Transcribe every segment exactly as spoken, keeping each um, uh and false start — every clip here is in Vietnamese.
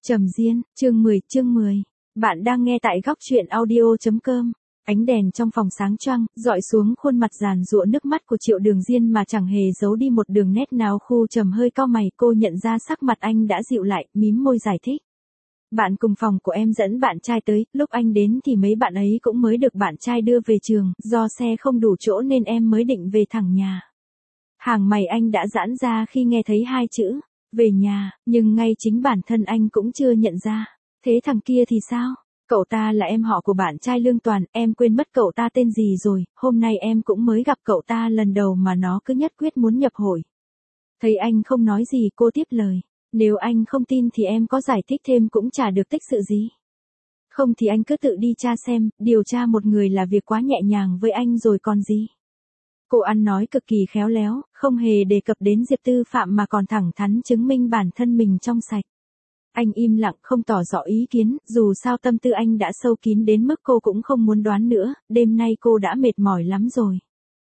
Trầm Diên, chương mười, chương mười. Bạn đang nghe tại góc truyện audio chấm com. Ánh đèn trong phòng sáng choang, dọi xuống khuôn mặt giàn giụa nước mắt của Triệu Đường Diên mà chẳng hề giấu đi một đường nét nào. Khu Trầm hơi cau mày, cô nhận ra sắc mặt anh đã dịu lại, mím môi giải thích. Bạn cùng phòng của em dẫn bạn trai tới, lúc anh đến thì mấy bạn ấy cũng mới được bạn trai đưa về trường, do xe không đủ chỗ nên em mới định về thẳng nhà. Hàng mày anh đã giãn ra khi nghe thấy hai chữ về nhà, nhưng ngay chính bản thân anh cũng chưa nhận ra. Thế thằng kia thì sao? Cậu ta là em họ của bạn trai Lương Toàn, em quên mất cậu ta tên gì rồi, hôm nay em cũng mới gặp cậu ta lần đầu mà nó cứ nhất quyết muốn nhập hội. Thấy anh không nói gì, cô tiếp lời. Nếu anh không tin thì em có giải thích thêm cũng chả được tích sự gì. Không thì anh cứ tự đi tra xem, điều tra một người là việc quá nhẹ nhàng với anh rồi còn gì. Cô ăn nói cực kỳ khéo léo, không hề đề cập đến Diệp Tư Phạm mà còn thẳng thắn chứng minh bản thân mình trong sạch. Anh im lặng không tỏ rõ ý kiến, dù sao tâm tư anh đã sâu kín đến mức cô cũng không muốn đoán nữa, đêm nay cô đã mệt mỏi lắm rồi.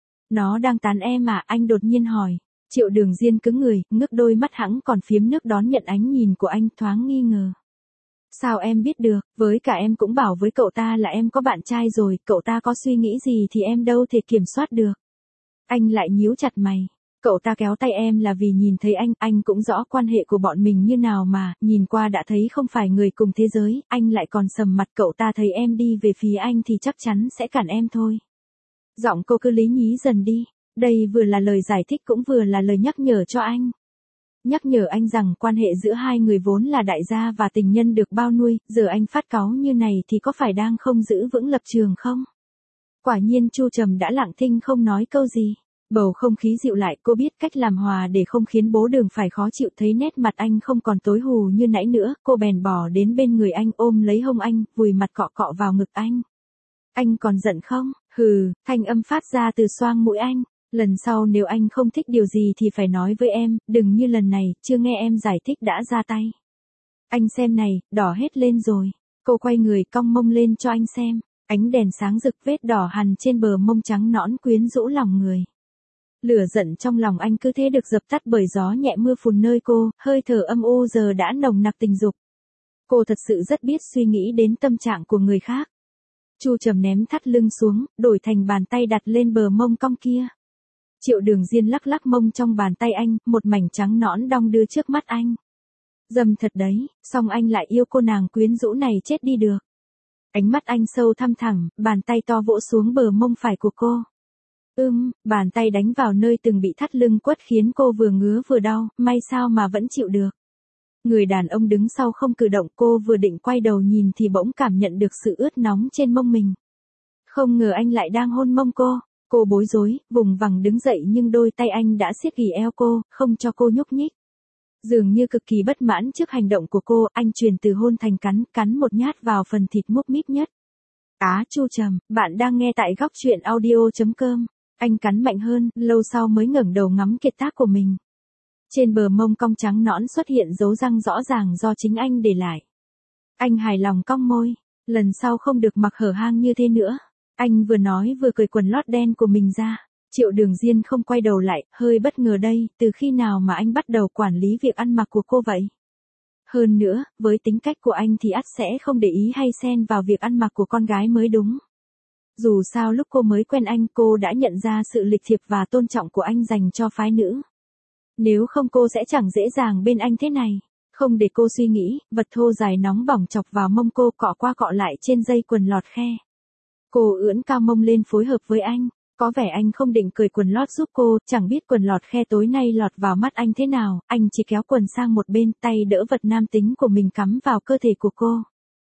Nó đang tán em à? Anh đột nhiên hỏi. Triệu Đường Diên cứng người, ngước đôi mắt hẵng còn phiếm nước đón nhận ánh nhìn của anh, thoáng nghi ngờ. Sao em biết được, với cả em cũng bảo với cậu ta là em có bạn trai rồi, cậu ta có suy nghĩ gì thì em đâu thể kiểm soát được. Anh lại nhíu chặt mày. Cậu ta kéo tay em là vì nhìn thấy anh, anh cũng rõ quan hệ của bọn mình như nào mà, nhìn qua đã thấy không phải người cùng thế giới, anh lại còn sầm mặt. Cậu ta thấy em đi về phía anh thì chắc chắn sẽ cản em thôi. Giọng cô cứ lý nhí dần đi, đây vừa là lời giải thích cũng vừa là lời nhắc nhở cho anh. Nhắc nhở anh rằng quan hệ giữa hai người vốn là đại gia và tình nhân được bao nuôi, giờ anh phát cáu như này thì có phải đang không giữ vững lập trường không? Quả nhiên Chu Trầm đã lặng thinh không nói câu gì. Bầu không khí dịu lại, cô biết cách làm hòa để không khiến bố Đường phải khó chịu. Thấy nét mặt anh không còn tối hù như nãy nữa, cô bèn bỏ đến bên người anh, ôm lấy hông anh, vùi mặt cọ cọ vào ngực anh. Anh còn giận không? Hừ, thanh âm phát ra từ xoang mũi anh. Lần sau nếu anh không thích điều gì thì phải nói với em, đừng như lần này, chưa nghe em giải thích đã ra tay. Anh xem này, đỏ hết lên rồi. Cô quay người cong mông lên cho anh xem. Ánh đèn sáng rực, vết đỏ hằn trên bờ mông trắng nõn quyến rũ lòng người. Lửa giận trong lòng anh cứ thế được dập tắt bởi gió nhẹ mưa phùn nơi cô, hơi thở âm u giờ đã nồng nặc tình dục. Cô thật sự rất biết suy nghĩ đến tâm trạng của người khác. Chu Trầm ném thắt lưng xuống, đổi thành bàn tay đặt lên bờ mông cong kia. Triệu Đường Diên lắc lắc mông trong bàn tay anh, một mảnh trắng nõn đong đưa trước mắt anh. Dầm thật đấy, song anh lại yêu cô nàng quyến rũ này chết đi được. Ánh mắt anh sâu thăm thẳm, bàn tay to vỗ xuống bờ mông phải của cô. Ưm, bàn tay đánh vào nơi từng bị thắt lưng quất khiến cô vừa ngứa vừa đau, may sao mà vẫn chịu được. Người đàn ông đứng sau không cử động, cô vừa định quay đầu nhìn thì bỗng cảm nhận được sự ướt nóng trên mông mình. Không ngờ anh lại đang hôn mông cô, cô bối rối, vùng vằng đứng dậy nhưng đôi tay anh đã siết ghì eo cô, không cho cô nhúc nhích. Dường như cực kỳ bất mãn trước hành động của cô, anh chuyển từ hôn thành cắn, cắn một nhát vào phần thịt múp míp nhất. Á, Chu Trầm, bạn đang nghe tại góc truyện audio chấm com. Anh cắn mạnh hơn, lâu sau mới ngẩng đầu ngắm kiệt tác của mình. Trên bờ mông cong trắng nõn xuất hiện dấu răng rõ ràng do chính anh để lại. Anh hài lòng cong môi, lần sau không được mặc hở hang như thế nữa. Anh vừa nói vừa cởi quần lót đen của mình ra. Triệu Đường Diên không quay đầu lại, hơi bất ngờ đây, từ khi nào mà anh bắt đầu quản lý việc ăn mặc của cô vậy? Hơn nữa, với tính cách của anh thì ắt sẽ không để ý hay xen vào việc ăn mặc của con gái mới đúng. Dù sao lúc cô mới quen anh, cô đã nhận ra sự lịch thiệp và tôn trọng của anh dành cho phái nữ. Nếu không cô sẽ chẳng dễ dàng bên anh thế này. Không để cô suy nghĩ, vật thô dài nóng bỏng chọc vào mông cô, cọ qua cọ lại trên dây quần lọt khe. Cô ưỡn cao mông lên phối hợp với anh. Có vẻ anh không định cởi quần lót giúp cô, chẳng biết quần lọt khe tối nay lọt vào mắt anh thế nào, anh chỉ kéo quần sang một bên, tay đỡ vật nam tính của mình cắm vào cơ thể của cô.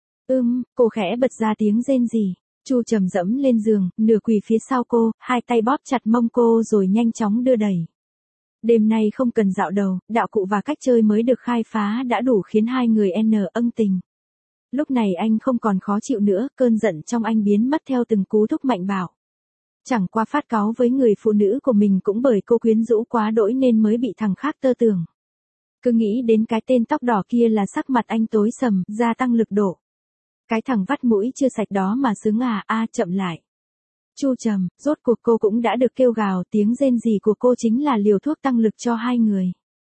Ưm, cô khẽ bật ra tiếng rên rỉ. Chu Trầm dẫm lên giường, nửa quỳ phía sau cô, hai tay bóp chặt mông cô rồi nhanh chóng đưa đẩy. Đêm nay không cần dạo đầu, đạo cụ và cách chơi mới được khai phá đã đủ khiến hai người n ân tình. Lúc này anh không còn khó chịu nữa, cơn giận trong anh biến mất theo từng cú thúc mạnh bạo. Chẳng qua phát cáu với người phụ nữ của mình cũng bởi cô quyến rũ quá đỗi nên mới bị thằng khác tơ tưởng. Cứ nghĩ đến cái tên tóc đỏ kia là sắc mặt anh tối sầm, gia tăng lực độ. Cái thằng vắt mũi chưa sạch đó mà sướng à, a chậm lại. Chu Trầm, rốt cuộc cô cũng đã được kêu gào, tiếng rên rỉ của cô chính là liều thuốc tăng lực cho hai người.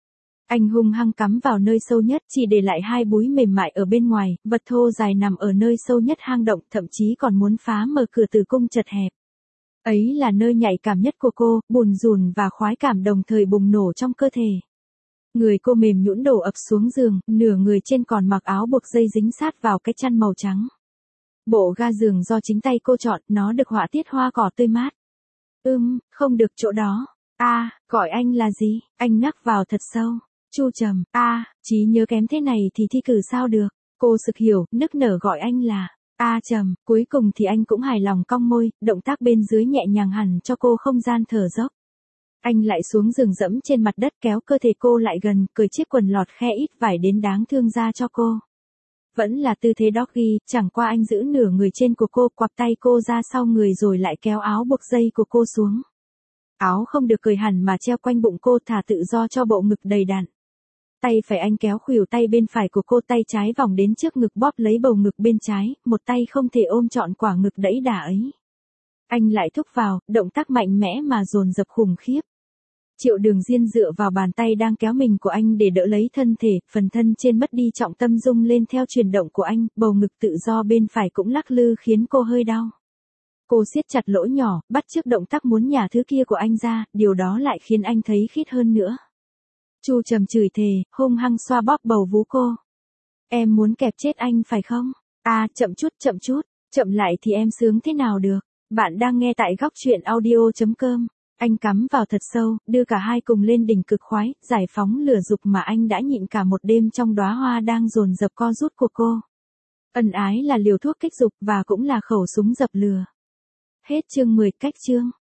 Anh hung hăng cắm vào nơi sâu nhất, chỉ để lại hai búi mềm mại ở bên ngoài, vật thô dài nằm ở nơi sâu nhất hang động, thậm chí còn muốn phá mở cửa tử cung chật hẹp. Ấy là nơi nhạy cảm nhất của cô, buồn rùn và khoái cảm đồng thời bùng nổ trong cơ thể. Người cô mềm nhũn đổ ập xuống giường, nửa người trên còn mặc áo buộc dây dính sát vào cái chăn màu trắng. Bộ ga giường do chính tay cô chọn, nó được họa tiết hoa cỏ tươi mát. Ưm, không được chỗ đó. A, à, gọi anh là gì? Anh nắc vào thật sâu. Chu Trầm. A, à, trí nhớ kém thế này thì thi cử sao được? Cô sực hiểu, nức nở gọi anh là A Trầm. Cuối cùng thì anh cũng hài lòng cong môi, động tác bên dưới nhẹ nhàng hẳn cho cô không gian thở dốc. Anh lại xuống giường dẫm trên mặt đất kéo cơ thể cô lại gần, cởi chiếc quần lọt khe ít vải đến đáng thương ra cho cô. Vẫn là tư thế doggy, chẳng qua anh giữ nửa người trên của cô, quặp tay cô ra sau người rồi lại kéo áo buộc dây của cô xuống. Áo không được cởi hẳn mà treo quanh bụng cô, thả tự do cho bộ ngực đầy đặn. Tay phải anh kéo khuỷu tay bên phải của cô, tay trái vòng đến trước ngực bóp lấy bầu ngực bên trái, một tay không thể ôm trọn quả ngực đẫy đà ấy. Anh lại thúc vào, động tác mạnh mẽ mà dồn dập khủng khiếp. Triệu Đường Diên dựa vào bàn tay đang kéo mình của anh để đỡ lấy thân thể, phần thân trên mất đi trọng tâm rung lên theo chuyển động của anh, bầu ngực tự do bên phải cũng lắc lư khiến cô hơi đau. Cô siết chặt lỗ nhỏ, bắt chước động tác muốn nhả thứ kia của anh ra, điều đó lại khiến anh thấy khít hơn nữa. Chu Trầm chửi thề, hung hăng xoa bóp bầu vú cô. Em muốn kẹp chết anh phải không? À, chậm chút, chậm chút, chậm lại thì em sướng thế nào được. Bạn đang nghe tại góc truyện audio chấm com. Anh cắm vào thật sâu, đưa cả hai cùng lên đỉnh cực khoái, giải phóng lửa dục mà anh đã nhịn cả một đêm trong đóa hoa đang dồn dập co rút của cô. Ân ái là liều thuốc kích dục và cũng là khẩu súng dập lửa. Hết chương mười, cách chương.